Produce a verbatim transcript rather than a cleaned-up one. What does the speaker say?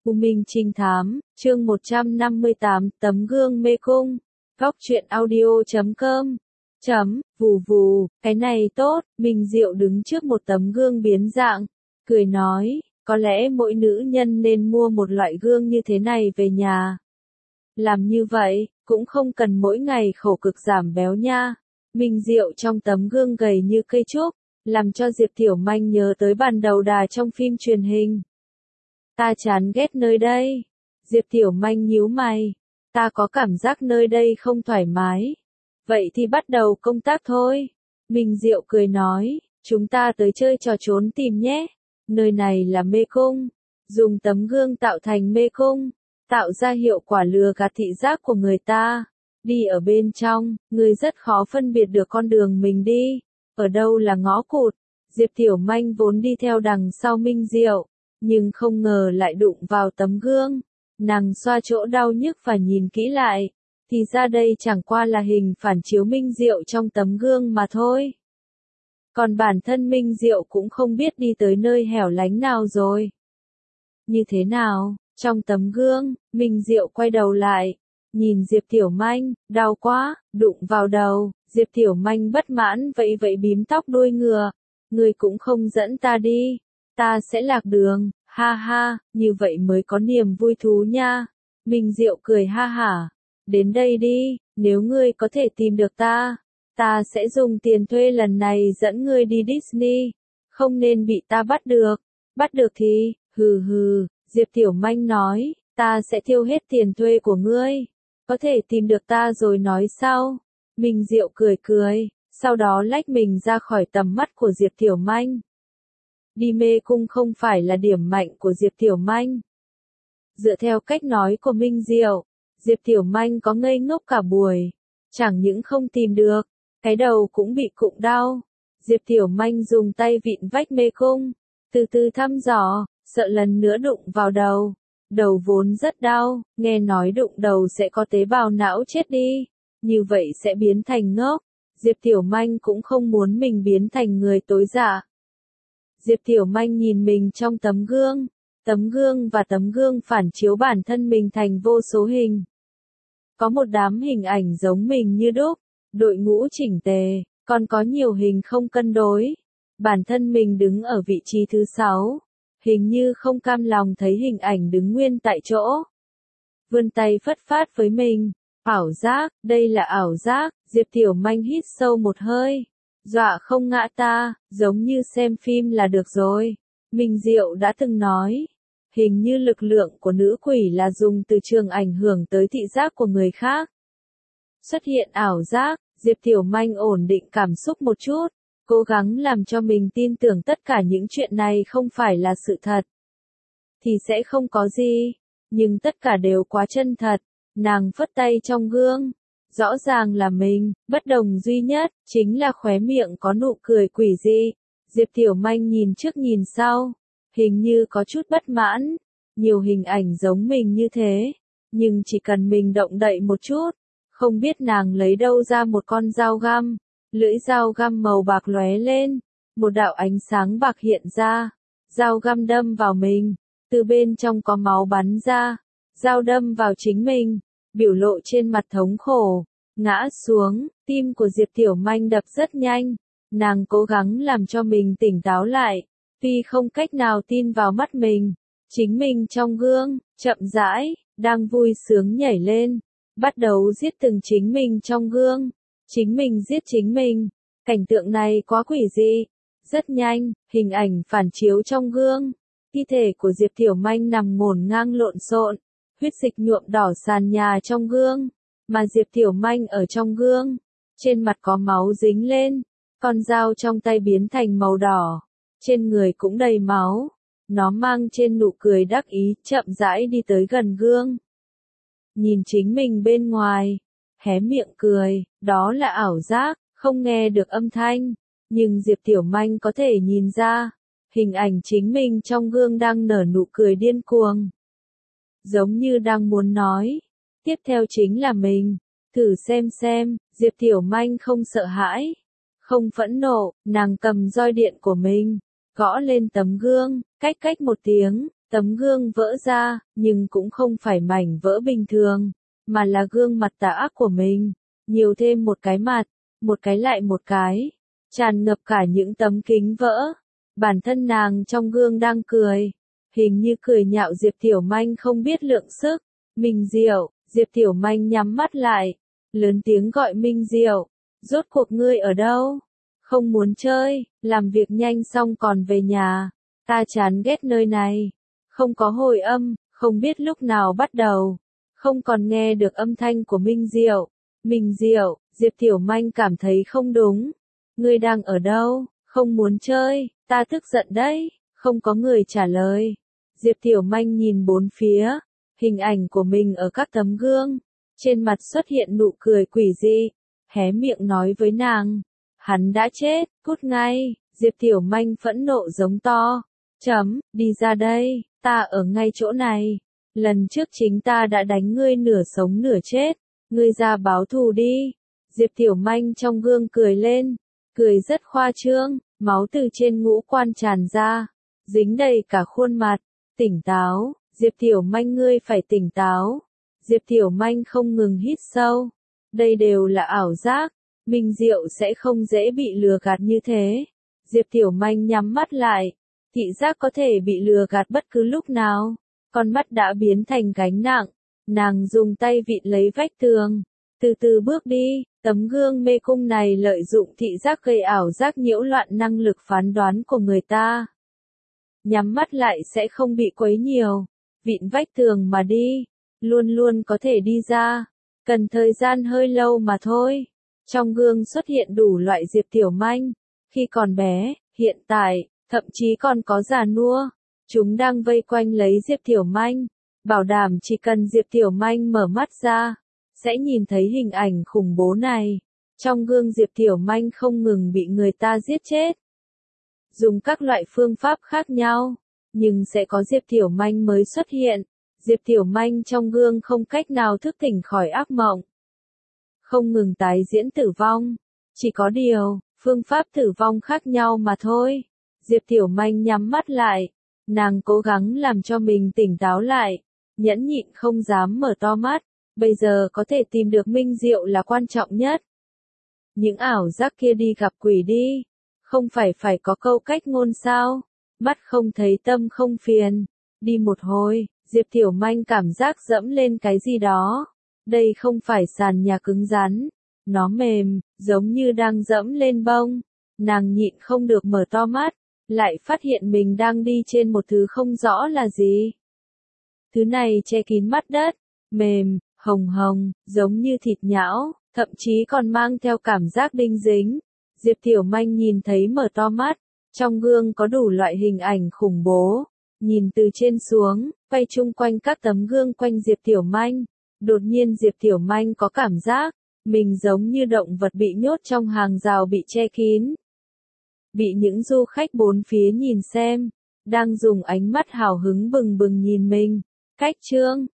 U Minh Trinh Thám, chương một trăm năm mươi tám, Tấm gương mê cung. Góc truyện audio chấm com. Chấm, vù vù, cái này tốt, Minh Diệu đứng trước một tấm gương biến dạng, cười nói, có lẽ mỗi nữ nhân nên mua một loại gương như thế này về nhà. Làm như vậy, cũng không cần mỗi ngày khổ cực giảm béo nha. Minh Diệu trong tấm gương gầy như cây trúc, làm cho Diệp Tiểu Manh nhớ tới bàn đầu đà trong phim truyền hình. Ta chán ghét nơi đây. Diệp Tiểu Manh nhíu mày. Ta có cảm giác nơi đây không thoải mái. Vậy thì bắt đầu công tác thôi. Minh Diệu cười nói, chúng ta tới chơi trò trốn tìm nhé. Nơi này là mê cung. Dùng tấm gương tạo thành mê cung, tạo ra hiệu quả lừa gạt thị giác của người ta. Đi ở bên trong, người rất khó phân biệt được con đường mình đi. Ở đâu là ngõ cụt. Diệp Tiểu Manh vốn đi theo đằng sau Minh Diệu, nhưng không ngờ lại đụng vào tấm gương. Nàng xoa chỗ đau nhức và nhìn kỹ lại, thì ra đây chẳng qua là hình phản chiếu Minh Diệu trong tấm gương mà thôi. Còn bản thân Minh Diệu cũng không biết đi tới nơi hẻo lánh nào rồi. Như thế nào? Trong tấm gương, Minh Diệu quay đầu lại, nhìn Diệp Tiểu Manh, đau quá, đụng vào đầu. Diệp Tiểu Manh bất mãn vậy vậy bím tóc đuôi ngựa. Người cũng không dẫn ta đi. Ta sẽ lạc đường, ha ha, như vậy mới có niềm vui thú nha. Minh Diệu cười ha hả. Đến đây đi, nếu ngươi có thể tìm được ta, ta sẽ dùng tiền thuê lần này dẫn ngươi đi Disney. Không nên bị ta bắt được. Bắt được thì, hừ hừ, Diệp Tiểu Manh nói, ta sẽ tiêu hết tiền thuê của ngươi. Có thể tìm được ta rồi nói sau. Minh Diệu cười cười, sau đó lách mình ra khỏi tầm mắt của Diệp Tiểu Manh. Đi mê cung không phải là điểm mạnh của Diệp Tiểu Manh. Dựa theo cách nói của Minh Diệu, Diệp Tiểu Manh có ngây ngốc cả buổi. Chẳng những không tìm được, cái đầu cũng bị cụng đau. Diệp Tiểu Manh dùng tay vịn vách mê cung, từ từ thăm dò, sợ lần nữa đụng vào đầu. Đầu vốn rất đau, nghe nói đụng đầu sẽ có tế bào não chết đi. Như vậy sẽ biến thành ngốc. Diệp Tiểu Manh cũng không muốn mình biến thành người tối dạ. Diệp Tiểu Manh nhìn mình trong tấm gương. Tấm gương và tấm gương phản chiếu bản thân mình thành vô số hình. Có một đám hình ảnh giống mình như đúc, đội ngũ chỉnh tề, còn có nhiều hình không cân đối. Bản thân mình đứng ở vị trí thứ sáu, hình như không cam lòng thấy hình ảnh đứng nguyên tại chỗ. Vươn tay phất phát với mình. Ảo giác, đây là ảo giác. Diệp Tiểu Manh hít sâu một hơi. Dọa không ngã ta, giống như xem phim là được rồi. Minh Diệu đã từng nói, hình như lực lượng của nữ quỷ là dùng từ trường ảnh hưởng tới thị giác của người khác. Xuất hiện ảo giác, Diệp Tiểu Manh ổn định cảm xúc một chút, cố gắng làm cho mình tin tưởng tất cả những chuyện này không phải là sự thật. Thì sẽ không có gì, nhưng tất cả đều quá chân thật. Nàng phất tay trong gương. Rõ ràng là mình, bất đồng duy nhất, chính là khóe miệng có nụ cười quỷ dị. Diệp Tiểu Manh nhìn trước nhìn sau, hình như có chút bất mãn. Nhiều hình ảnh giống mình như thế, nhưng chỉ cần mình động đậy một chút, không biết nàng lấy đâu ra một con dao găm. Lưỡi dao găm màu bạc lóe lên, một đạo ánh sáng bạc hiện ra. Dao găm đâm vào mình, từ bên trong có máu bắn ra. Dao đâm vào chính mình. Biểu lộ trên mặt thống khổ, ngã xuống, tim của Diệp Tiểu Manh đập rất nhanh. Nàng cố gắng làm cho mình tỉnh táo lại, tuy không cách nào tin vào mắt mình. Chính mình trong gương, chậm rãi, đang vui sướng nhảy lên, bắt đầu giết từng chính mình trong gương. Chính mình giết chính mình, cảnh tượng này quá quỷ dị. Rất nhanh, hình ảnh phản chiếu trong gương, thi thể của Diệp Tiểu Manh nằm ngổn ngang lộn xộn. Huyết dịch nhuộm đỏ sàn nhà trong gương, mà Diệp Tiểu Manh ở trong gương, trên mặt có máu dính lên, con dao trong tay biến thành màu đỏ, trên người cũng đầy máu. Nó mang trên nụ cười đắc ý, chậm rãi đi tới gần gương. Nhìn chính mình bên ngoài, hé miệng cười, đó là ảo giác, không nghe được âm thanh, nhưng Diệp Tiểu Manh có thể nhìn ra, hình ảnh chính mình trong gương đang nở nụ cười điên cuồng. Giống như đang muốn nói, tiếp theo chính là mình, thử xem xem. Diệp Tiểu Manh không sợ hãi, không phẫn nộ, nàng cầm roi điện của mình, gõ lên tấm gương, cách cách một tiếng, Tấm gương vỡ ra, nhưng cũng không phải mảnh vỡ bình thường, mà là gương mặt tà ác của mình. Nhiều thêm một cái mặt, một cái lại một cái, tràn ngập cả những tấm kính vỡ. Bản thân nàng trong gương đang cười, hình như cười nhạo Diệp Tiểu Manh không biết lượng sức. Minh Diệu, Diệp Tiểu Manh nhắm mắt lại, lớn tiếng gọi Minh Diệu, rốt cuộc ngươi ở đâu? Không muốn chơi, làm việc nhanh xong còn về nhà, ta chán ghét nơi này. Không có hồi âm, không biết lúc nào bắt đầu, không còn nghe được âm thanh của Minh Diệu. Minh Diệu, Diệp Tiểu Manh cảm thấy không đúng. Ngươi đang ở đâu? Không muốn chơi, ta tức giận đấy. Không có người trả lời. Diệp Tiểu Manh nhìn bốn phía, hình ảnh của mình ở các tấm gương, trên mặt xuất hiện nụ cười quỷ dị, hé miệng nói với nàng, hắn đã chết, cút ngay. Diệp Tiểu Manh phẫn nộ giống to, chấm, đi ra đây, ta ở ngay chỗ này. Lần trước chính ta đã đánh ngươi nửa sống nửa chết, ngươi ra báo thù đi. Diệp Tiểu Manh trong gương cười lên, cười rất khoa trương, máu từ trên ngũ quan tràn ra, dính đầy cả khuôn mặt. Tỉnh táo, Diệp Tiểu Manh ngươi phải tỉnh táo. Diệp Tiểu Manh không ngừng hít sâu. Đây đều là ảo giác, Minh Diệu sẽ không dễ bị lừa gạt như thế. Diệp Tiểu Manh nhắm mắt lại, thị giác có thể bị lừa gạt bất cứ lúc nào. Con mắt đã biến thành gánh nặng, nàng dùng tay vịn lấy vách tường, từ từ bước đi. Tấm gương mê cung này lợi dụng thị giác gây ảo giác nhiễu loạn năng lực phán đoán của người ta. Nhắm mắt lại sẽ không bị quấy nhiều, vịn vách tường mà đi, luôn luôn có thể đi ra, cần thời gian hơi lâu mà thôi. Trong gương xuất hiện đủ loại Diệp Tiểu Manh, khi còn bé, hiện tại, thậm chí còn có già nua, chúng đang vây quanh lấy Diệp Tiểu Manh, bảo đảm chỉ cần Diệp Tiểu Manh mở mắt ra, sẽ nhìn thấy hình ảnh khủng bố này. Trong gương Diệp Tiểu Manh không ngừng bị người ta giết chết, dùng các loại phương pháp khác nhau, nhưng sẽ có Diệp Tiểu Manh mới xuất hiện. Diệp Tiểu Manh trong gương không cách nào thức tỉnh khỏi ác mộng, không ngừng tái diễn tử vong, chỉ có điều, phương pháp tử vong khác nhau mà thôi. Diệp Tiểu Manh nhắm mắt lại, nàng cố gắng làm cho mình tỉnh táo lại, nhẫn nhịn không dám mở to mắt, bây giờ có thể tìm được Minh Diệu là quan trọng nhất. Những ảo giác kia đi gặp quỷ đi. Không phải phải có câu cách ngôn sao? Mắt không thấy tâm không phiền. Đi một hồi, Diệp Tiểu Manh cảm giác dẫm lên cái gì đó. Đây không phải sàn nhà cứng rắn. Nó mềm, giống như đang dẫm lên bông. Nàng nhịn không được mở to mắt, lại phát hiện mình đang đi trên một thứ không rõ là gì. Thứ này che kín mắt đất, mềm, hồng hồng, giống như thịt nhão, thậm chí còn mang theo cảm giác đinh dính. Diệp Tiểu Manh nhìn thấy mở to mắt, trong gương có đủ loại hình ảnh khủng bố, nhìn từ trên xuống, quay chung quanh các tấm gương quanh Diệp Tiểu Manh. Đột nhiên Diệp Tiểu Manh có cảm giác, mình giống như động vật bị nhốt trong hàng rào bị che kín. Bị những du khách bốn phía nhìn xem, đang dùng ánh mắt hào hứng bừng bừng nhìn mình. Cách chương